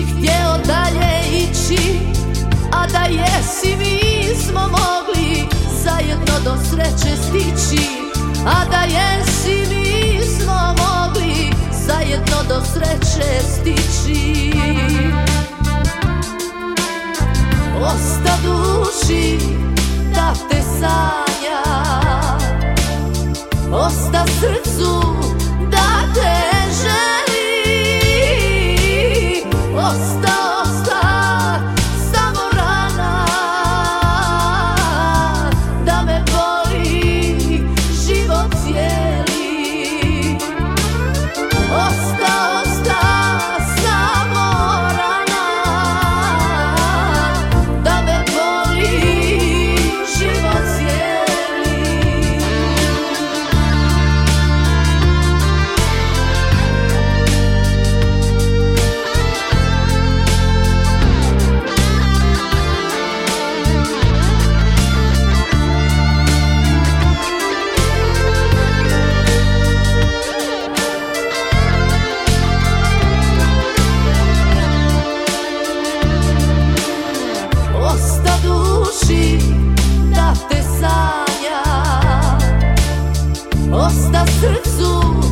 htjeo dalje ići, a da jesi mi smo mogli zajedno do sreće stići, a da jesi mi smo mogli zajedno do sreće stići. Osta duši da te sanja, osta srcu da te želi, osta samo rana da me boli život cijeli. Osta samo rana da me boli život cijeli. Osta duši da te sanja, osta srcu